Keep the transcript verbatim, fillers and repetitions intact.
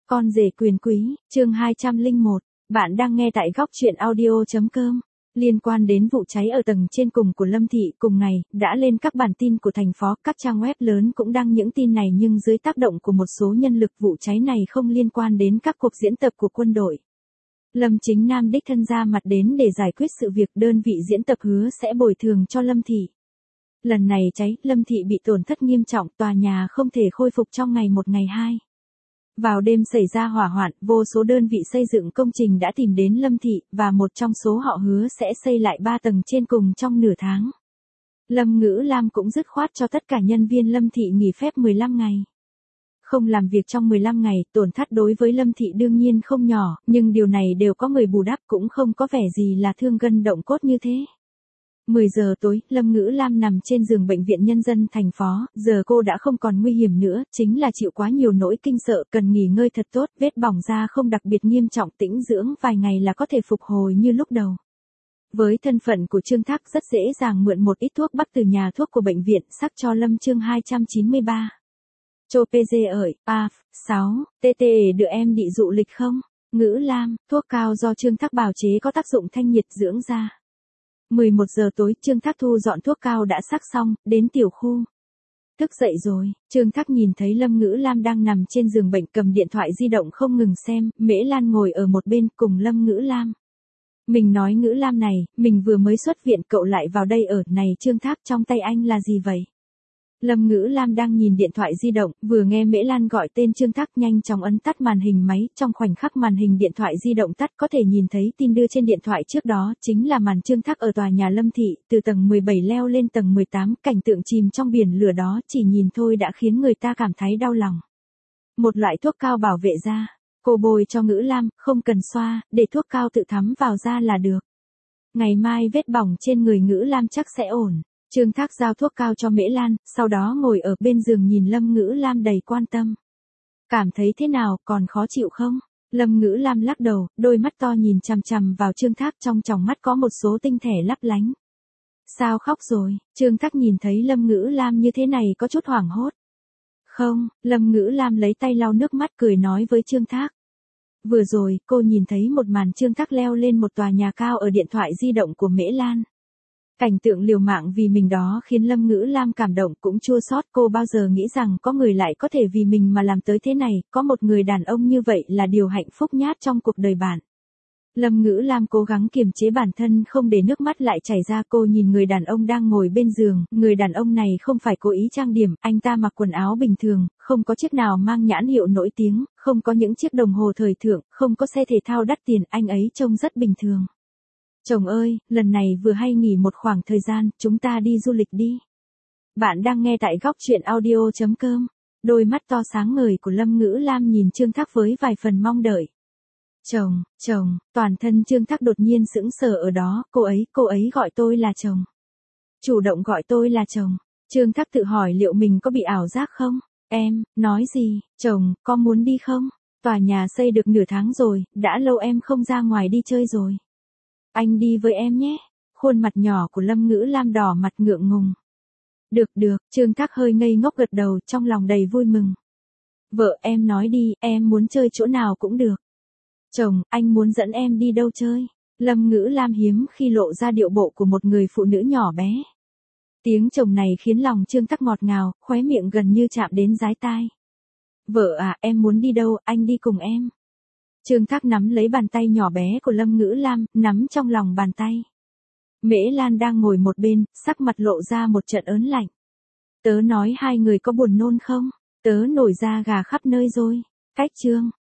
Con rể quyền quý, chương hai trăm lẻ một. Bạn đang nghe tại góc truyện audio.com. Liên quan đến vụ cháy ở tầng trên cùng của Lâm Thị cùng ngày, đã lên các bản tin của thành phố, các trang web lớn cũng đăng những tin này nhưng dưới tác động của một số nhân lực vụ cháy này không liên quan đến các cuộc diễn tập của quân đội. Lâm Chính Nam đích thân ra mặt đến để giải quyết sự việc, đơn vị diễn tập hứa sẽ bồi thường cho Lâm Thị. Lần này cháy, Lâm Thị bị tổn thất nghiêm trọng, tòa nhà không thể khôi phục trong ngày một ngày hai. Vào đêm xảy ra hỏa hoạn, vô số đơn vị xây dựng công trình đã tìm đến Lâm Thị, và một trong số họ hứa sẽ xây lại ba tầng trên cùng trong nửa tháng. Lâm Ngữ Lam cũng dứt khoát cho tất cả nhân viên Lâm Thị nghỉ phép mười lăm ngày. Không làm việc trong mười lăm ngày, tổn thất đối với Lâm Thị đương nhiên không nhỏ, nhưng điều này đều có người bù đắp, cũng không có vẻ gì là thương gân động cốt như thế. mười giờ tối, Lâm Ngữ Lam nằm trên giường bệnh viện nhân dân thành phố, giờ cô đã không còn nguy hiểm nữa, chính là chịu quá nhiều nỗi kinh sợ, cần nghỉ ngơi thật tốt, vết bỏng da không đặc biệt nghiêm trọng, tĩnh dưỡng vài ngày là có thể phục hồi như lúc đầu. Với thân phận của Trương Thác rất dễ dàng mượn một ít thuốc bắc từ nhà thuốc của bệnh viện, sắc cho Lâm chương hai trăm chín mươi ba. Chô pê giê ơi, a, sáu, tê tê đưa em đi dụ lịch không? Ngữ Lam, thuốc cao do Trương Thác bào chế có tác dụng thanh nhiệt dưỡng da. mười một giờ tối, Trương Thác thu dọn thuốc cao đã sắc xong, đến tiểu khu. Thức dậy rồi, Trương Thác nhìn thấy Lâm Ngữ Lam đang nằm trên giường bệnh cầm điện thoại di động không ngừng xem, Mễ Lan ngồi ở một bên cùng Lâm Ngữ Lam. Mình nói Ngữ Lam này, mình vừa mới xuất viện cậu lại vào đây ở, này Trương Thác trong tay anh là gì vậy? Lâm Ngữ Lam đang nhìn điện thoại di động, vừa nghe Mễ Lan gọi tên Trương Thác nhanh chóng ấn tắt màn hình máy, trong khoảnh khắc màn hình điện thoại di động tắt có thể nhìn thấy tin đưa trên điện thoại trước đó, chính là màn Trương Thác ở tòa nhà Lâm Thị, từ tầng mười bảy leo lên tầng mười tám, cảnh tượng chìm trong biển lửa đó chỉ nhìn thôi đã khiến người ta cảm thấy đau lòng. Một loại thuốc cao bảo vệ da, cô bôi cho Ngữ Lam, không cần xoa, để thuốc cao tự thấm vào da là được. Ngày mai vết bỏng trên người Ngữ Lam chắc sẽ ổn. Trương Thác giao thuốc cao cho Mễ Lan, sau đó ngồi ở bên giường nhìn Lâm Ngữ Lam đầy quan tâm. Cảm thấy thế nào, còn khó chịu không? Lâm Ngữ Lam lắc đầu, đôi mắt to nhìn chằm chằm vào Trương Thác, trong tròng mắt có một số tinh thể lấp lánh. Sao khóc rồi? Trương Thác nhìn thấy Lâm Ngữ Lam như thế này có chút hoảng hốt. Không, Lâm Ngữ Lam lấy tay lau nước mắt cười nói với Trương Thác. Vừa rồi, cô nhìn thấy một màn Trương Thác leo lên một tòa nhà cao ở điện thoại di động của Mễ Lan. Cảnh tượng liều mạng vì mình đó khiến Lâm Ngữ Lam cảm động cũng chua xót, cô bao giờ nghĩ rằng có người lại có thể vì mình mà làm tới thế này, có một người đàn ông như vậy là điều hạnh phúc nhất trong cuộc đời bạn. Lâm Ngữ Lam cố gắng kiềm chế bản thân không để nước mắt lại chảy ra, cô nhìn người đàn ông đang ngồi bên giường, người đàn ông này không phải cố ý trang điểm, anh ta mặc quần áo bình thường, không có chiếc nào mang nhãn hiệu nổi tiếng, không có những chiếc đồng hồ thời thượng, không có xe thể thao đắt tiền, anh ấy trông rất bình thường. Chồng ơi, lần này vừa hay nghỉ một khoảng thời gian, chúng ta đi du lịch đi. Bạn đang nghe tại góc truyện audio.com. Đôi mắt to sáng ngời của Lâm Ngữ Lam nhìn Trương Thác với vài phần mong đợi. Chồng, chồng, toàn thân Trương Thác đột nhiên sững sờ ở đó, cô ấy, cô ấy gọi tôi là chồng. Chủ động gọi tôi là chồng. Trương Thác tự hỏi liệu mình có bị ảo giác không? Em, nói gì, chồng, có muốn đi không? Tòa nhà xây được nửa tháng rồi, đã lâu em không ra ngoài đi chơi rồi. Anh đi với em nhé. Khuôn mặt nhỏ của Lâm Ngữ Lam đỏ mặt ngượng ngùng. Được được, Trương Thác hơi ngây ngốc gật đầu, trong lòng đầy vui mừng. Vợ em nói đi, em muốn chơi chỗ nào cũng được. Chồng, anh muốn dẫn em đi đâu chơi? Lâm Ngữ Lam hiếm khi lộ ra điệu bộ của một người phụ nữ nhỏ bé. Tiếng chồng này khiến lòng Trương Thác ngọt ngào, khóe miệng gần như chạm đến dái tai. Vợ à, em muốn đi đâu, anh đi cùng em. Trương Thác nắm lấy bàn tay nhỏ bé của Lâm Ngữ Lam, nắm trong lòng bàn tay. Mễ Lan đang ngồi một bên, sắc mặt lộ ra một trận ớn lạnh. Tớ nói hai người có buồn nôn không? Tớ nổi da gà khắp nơi rồi. Cách Trương,